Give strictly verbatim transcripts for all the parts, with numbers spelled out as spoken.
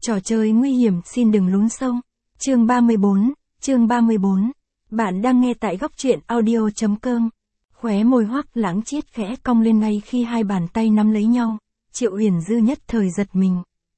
Trò chơi nguy hiểm xin đừng lún sâu. Chương ba mươi bốn, chương ba mươi bốn. Bạn đang nghe tại góc truyện audio.com. Khóe môi Hoắc Lãng Chiết khẽ cong lên ngay khi hai bàn tay nắm lấy nhau. Triệu Uyển Dư nhất thời giật mình.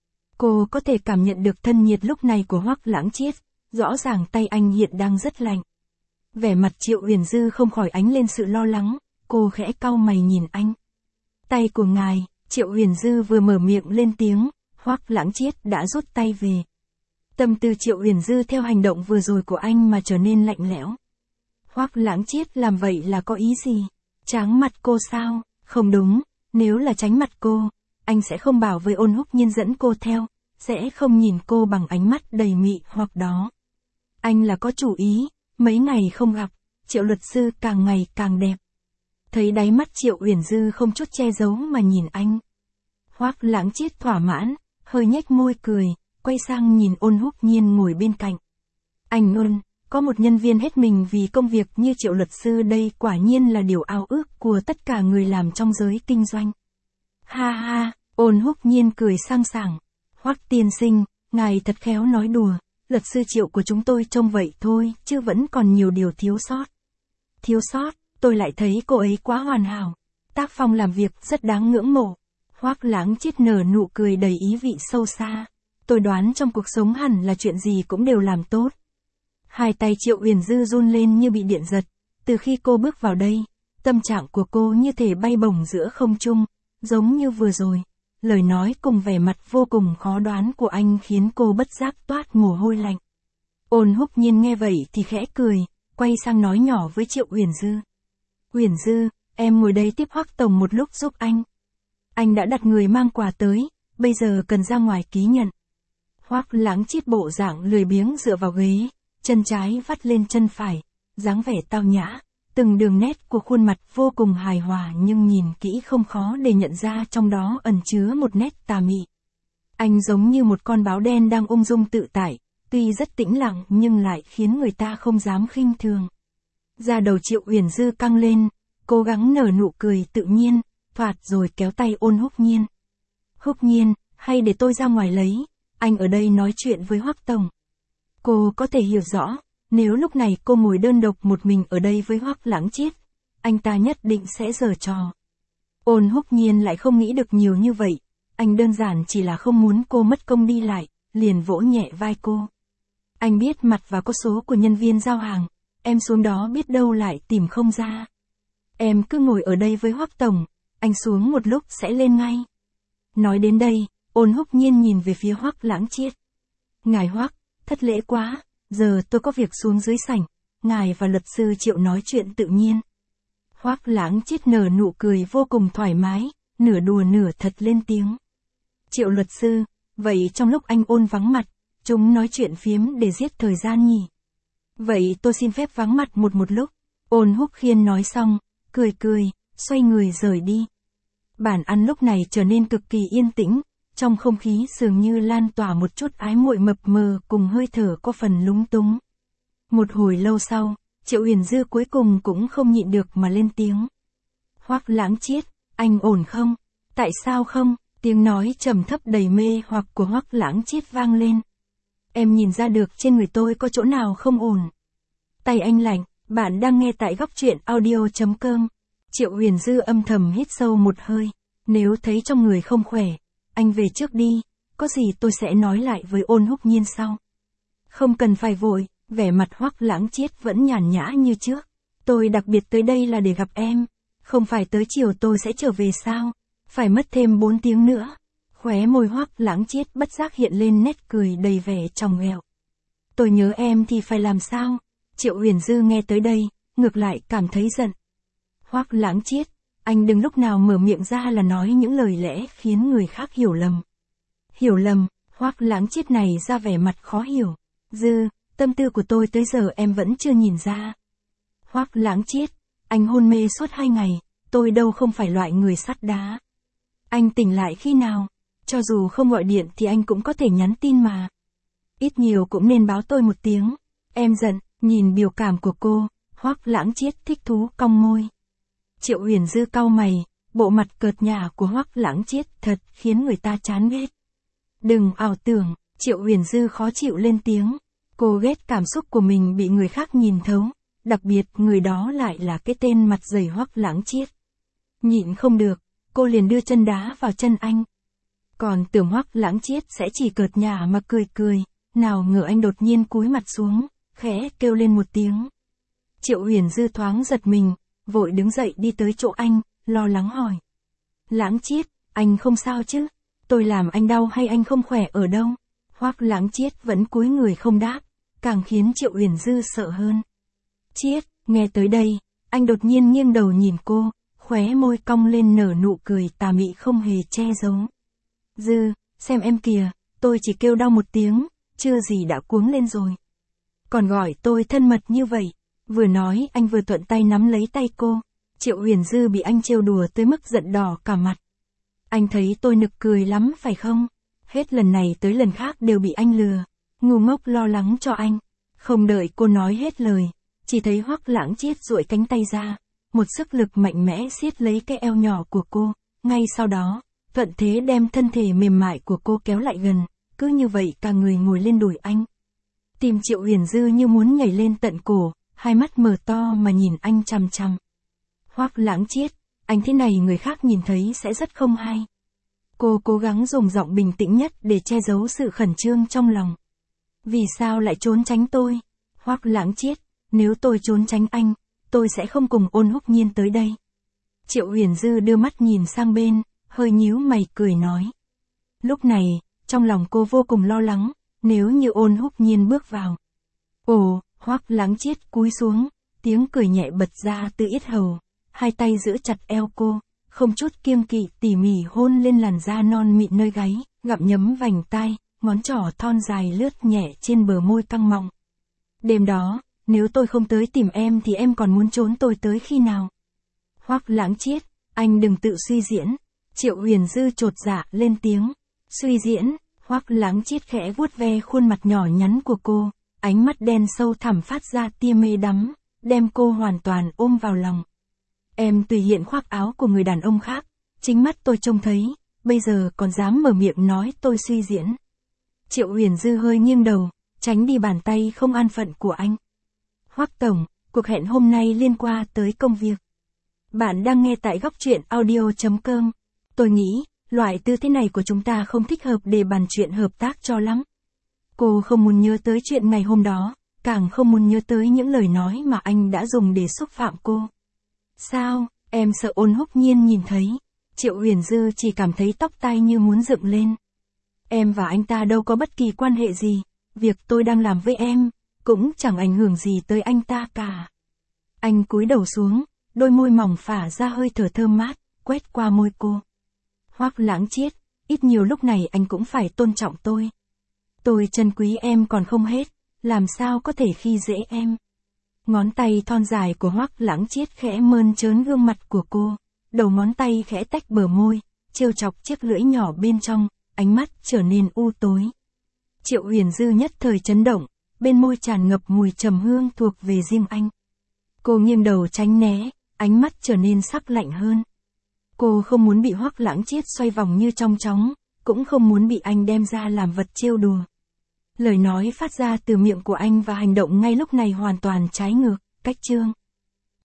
Cô có thể cảm nhận được thân nhiệt lúc này của Hoắc Lãng Chiết, rõ ràng tay anh hiện đang rất lạnh. Vẻ mặt Triệu Uyển Dư không khỏi ánh lên sự lo lắng, cô khẽ cau mày nhìn anh. Tay của ngài, Triệu Uyển Dư vừa mở miệng lên tiếng, Hoắc Lãng Chiết đã rút tay về. Tâm tư Triệu Uyển Dư theo hành động vừa rồi của anh mà trở nên lạnh lẽo. Hoắc Lãng Chiết làm vậy là có ý gì? Tráng mặt cô sao? Không đúng, nếu là tránh mặt cô, anh sẽ không bảo với Ôn Húc Nhiên dẫn cô theo, sẽ không nhìn cô bằng ánh mắt đầy mị hoặc đó. Anh là có chủ ý, mấy ngày không gặp, Triệu luật sư càng ngày càng đẹp. Thấy đáy mắt Triệu Uyển Dư không chút che giấu mà nhìn anh. Hoắc Lãng Chiết thỏa mãn, hơi nhếch môi cười, quay sang nhìn Ôn Húc Nhiên ngồi bên cạnh. Anh Ôn, có một nhân viên hết mình vì công việc như Triệu luật sư đây quả nhiên là điều ao ước của tất cả người làm trong giới kinh doanh. Ha ha, Ôn Húc Nhiên cười sang sảng. Hoắc tiên sinh, ngài thật khéo nói đùa, luật sư Triệu của chúng tôi trông vậy thôi, chứ vẫn còn nhiều điều thiếu sót. Thiếu sót, tôi lại thấy cô ấy quá hoàn hảo. Tác phong làm việc rất đáng ngưỡng mộ. Hoắc Lãng Chiết nở nụ cười đầy ý vị sâu xa. Tôi đoán trong cuộc sống hẳn là chuyện gì cũng đều làm tốt. Hai tay Triệu Uyển Dư run lên như bị điện giật. Từ khi cô bước vào đây, tâm trạng của cô như thể bay bổng giữa không trung, giống như vừa rồi. Lời nói cùng vẻ mặt vô cùng khó đoán của anh khiến cô bất giác toát mồ hôi lạnh. Ôn Húc Nhiên nghe vậy thì khẽ cười, quay sang nói nhỏ với Triệu Uyển Dư. Uyển Dư, em ngồi đây tiếp Hoắc tổng một lúc giúp anh. Anh đã đặt người mang quà tới, bây giờ cần ra ngoài ký nhận. Hoắc Lãng Chiết bộ dạng lười biếng dựa vào ghế, chân trái vắt lên chân phải, dáng vẻ tao nhã, từng đường nét của khuôn mặt vô cùng hài hòa nhưng nhìn kỹ không khó để nhận ra trong đó ẩn chứa một nét tà mị. Anh giống như một con báo đen đang ung dung tự tại, tuy rất tĩnh lặng nhưng lại khiến người ta không dám khinh thường. Da đầu Triệu Uyển Dư căng lên, cố gắng nở nụ cười tự nhiên, thoạt rồi kéo tay Ôn Húc Nhiên. Húc Nhiên, hay để tôi ra ngoài lấy, anh ở đây nói chuyện với Hoắc tổng. Cô có thể hiểu rõ, nếu lúc này cô ngồi đơn độc một mình ở đây với Hoắc Lãng Chiết, anh ta nhất định sẽ giở trò. Ôn Húc Nhiên lại không nghĩ được nhiều như vậy, anh đơn giản chỉ là không muốn cô mất công đi lại, liền vỗ nhẹ vai cô. Anh biết mặt và có số của nhân viên giao hàng, em xuống đó biết đâu lại tìm không ra. Em cứ ngồi ở đây với Hoắc tổng, anh xuống một lúc sẽ lên ngay. Nói đến đây, Ôn Húc Nhiên nhìn về phía Hoắc Lãng Chiết. Ngài Hoắc, thất lễ quá, giờ tôi có việc xuống dưới sảnh, ngài và luật sư Triệu nói chuyện tự nhiên. Hoắc Lãng Chiết nở nụ cười vô cùng thoải mái, nửa đùa nửa thật lên tiếng. Triệu luật sư, vậy trong lúc anh Ôn vắng mặt, chúng nói chuyện phiếm để giết thời gian nhỉ? Vậy tôi xin phép vắng mặt một một lúc. Ôn Húc Khiên nói xong, cười cười, xoay người rời đi. Bàn ăn lúc này trở nên cực kỳ yên tĩnh, trong không khí dường như lan tỏa một chút ái muội mập mờ cùng hơi thở có phần lúng túng. Một hồi lâu sau, Triệu Uyển Dư cuối cùng cũng không nhịn được mà lên tiếng. Hoắc Lãng Chiết, anh ổn không? Tại sao không? Tiếng nói trầm thấp đầy mê hoặc của Hoắc Lãng Chiết vang lên. Em nhìn ra được trên người tôi có chỗ nào không ổn. Tay anh lạnh, bạn đang nghe tại góc truyện audio.com. Triệu Uyển Dư âm thầm hít sâu một hơi. Nếu thấy trong người không khỏe, anh về trước đi, có gì tôi sẽ nói lại với Ôn Húc Nhiên sau. Không cần phải vội, vẻ mặt Hoắc Lãng Chiết vẫn nhàn nhã như trước. Tôi đặc biệt tới đây là để gặp em, không phải tới chiều tôi sẽ trở về sao, phải mất thêm bốn tiếng nữa. Khóe môi Hoắc Lãng Chiết bất giác hiện lên nét cười đầy vẻ tròng ghẹo. Tôi nhớ em thì phải làm sao? Triệu Uyển Dư nghe tới đây, ngược lại cảm thấy giận. Hoắc Lãng Chiết, anh đừng lúc nào mở miệng ra là nói những lời lẽ khiến người khác hiểu lầm. Hiểu lầm, Hoắc Lãng Chiết này ra vẻ mặt khó hiểu. Dư, tâm tư của tôi tới giờ em vẫn chưa nhìn ra. Hoắc Lãng Chiết, anh hôn mê suốt hai ngày, tôi đâu không phải loại người sắt đá. Anh tỉnh lại khi nào? Cho dù không gọi điện thì anh cũng có thể nhắn tin mà. Ít nhiều cũng nên báo tôi một tiếng. Em giận, nhìn biểu cảm của cô, Hoắc Lãng Chiết thích thú cong môi. Triệu Uyển Dư cau mày, bộ mặt cợt nhả của Hoắc Lãng Chiết thật khiến người ta chán ghét. Đừng ảo tưởng, Triệu Huyền Dư khó chịu lên tiếng. Cô ghét cảm xúc của mình bị người khác nhìn thấu, đặc biệt người đó lại là cái tên mặt dày Hoắc Lãng Chiết. Nhịn không được, cô liền đưa chân đá vào chân anh. Còn tưởng Hoắc Lãng Chiết sẽ chỉ cợt nhả mà cười cười, nào ngờ anh đột nhiên cúi mặt xuống, khẽ kêu lên một tiếng. Triệu Huyền Dư thoáng giật mình, vội đứng dậy đi tới chỗ anh, lo lắng hỏi. Lãng Chiết, anh không sao chứ? Tôi làm anh đau hay anh không khỏe ở đâu? Hoắc Lãng Chiết vẫn cúi người không đáp, càng khiến Triệu Huyền Dư sợ hơn. Chiết, nghe tới đây, anh đột nhiên nghiêng đầu nhìn cô, khóe môi cong lên nở nụ cười tà mị không hề che giấu. Dư, xem em kìa, tôi chỉ kêu đau một tiếng, chưa gì đã cuống lên rồi. Còn gọi tôi thân mật như vậy. Vừa nói anh vừa thuận tay nắm lấy tay cô. Triệu Huyền Dư bị anh trêu đùa tới mức giận đỏ cả mặt. Anh thấy tôi nực cười lắm phải không? Hết lần này tới lần khác đều bị anh lừa. Ngu ngốc lo lắng cho anh. Không đợi cô nói hết lời, chỉ thấy Hoắc Lãng Chiết duỗi cánh tay ra, một sức lực mạnh mẽ siết lấy cái eo nhỏ của cô. Ngay sau đó, thuận thế đem thân thể mềm mại của cô kéo lại gần, cứ như vậy cả người ngồi lên đùi anh. Tim Triệu Huyền Dư như muốn nhảy lên tận cổ, hai mắt mở to mà nhìn anh chằm chằm. Hoắc Lãng Chiết, anh thế này người khác nhìn thấy sẽ rất không hay. Cô cố gắng dùng giọng bình tĩnh nhất để che giấu sự khẩn trương trong lòng. Vì sao lại trốn tránh tôi? Hoắc Lãng Chiết, nếu tôi trốn tránh anh, tôi sẽ không cùng Ôn Húc Nhiên tới đây. Triệu Huyền Dư đưa mắt nhìn sang bên, hơi nhíu mày cười nói. Lúc này, trong lòng cô vô cùng lo lắng, nếu như Ôn Húc Nhiên bước vào. Ồ, Hoắc Lãng Chiết cúi xuống, tiếng cười nhẹ bật ra từ yết hầu, hai tay giữ chặt eo cô, không chút kiêng kỵ tỉ mỉ hôn lên làn da non mịn nơi gáy, gặm nhấm vành tai, ngón trỏ thon dài lướt nhẹ trên bờ môi căng mọng. Đêm đó, nếu tôi không tới tìm em thì em còn muốn trốn tôi tới khi nào? Hoắc Lãng Chiết, anh đừng tự suy diễn. Triệu Huyền Dư chột dạ lên tiếng. Suy diễn, Hoắc Lãng Chiết khẽ vuốt ve khuôn mặt nhỏ nhắn của cô, ánh mắt đen sâu thẳm phát ra tia mê đắm, đem cô hoàn toàn ôm vào lòng. Em tùy hiện khoác áo của người đàn ông khác, chính mắt tôi trông thấy, bây giờ còn dám mở miệng nói tôi suy diễn. Triệu Huyền Dư hơi nghiêng đầu, tránh đi bàn tay không an phận của anh. Hoắc tổng, cuộc hẹn hôm nay liên quan tới công việc. Bạn đang nghe tại góc truyện audio chấm com. Tôi nghĩ, loại tư thế này của chúng ta không thích hợp để bàn chuyện hợp tác cho lắm. Cô không muốn nhớ tới chuyện ngày hôm đó, càng không muốn nhớ tới những lời nói mà anh đã dùng để xúc phạm cô. Sao, em sợ Ôn Húc Nhiên nhìn thấy? Triệu Huyền Dư chỉ cảm thấy tóc tai như muốn dựng lên. Em và anh ta đâu có bất kỳ quan hệ gì, việc tôi đang làm với em, cũng chẳng ảnh hưởng gì tới anh ta cả. Anh cúi đầu xuống, đôi môi mỏng phả ra hơi thở thơm mát, quét qua môi cô. Hoắc Lãng Chiết, ít nhiều lúc này anh cũng phải tôn trọng tôi. Tôi trân quý em còn không hết, làm sao có thể khi dễ em. Ngón tay thon dài của Hoắc Lãng Chiết khẽ mơn trớn gương mặt của cô, đầu ngón tay khẽ tách bờ môi, trêu chọc chiếc lưỡi nhỏ bên trong, ánh mắt trở nên u tối. Triệu Huyền Dư nhất thời chấn động, bên môi tràn ngập mùi trầm hương thuộc về riêng anh. Cô nghiêng đầu tránh né, ánh mắt trở nên sắc lạnh hơn. Cô không muốn bị Hoắc Lãng Chiết xoay vòng như trong chóng, cũng không muốn bị anh đem ra làm vật trêu đùa. Lời nói phát ra từ miệng của anh và hành động ngay lúc này hoàn toàn trái ngược, cách chương.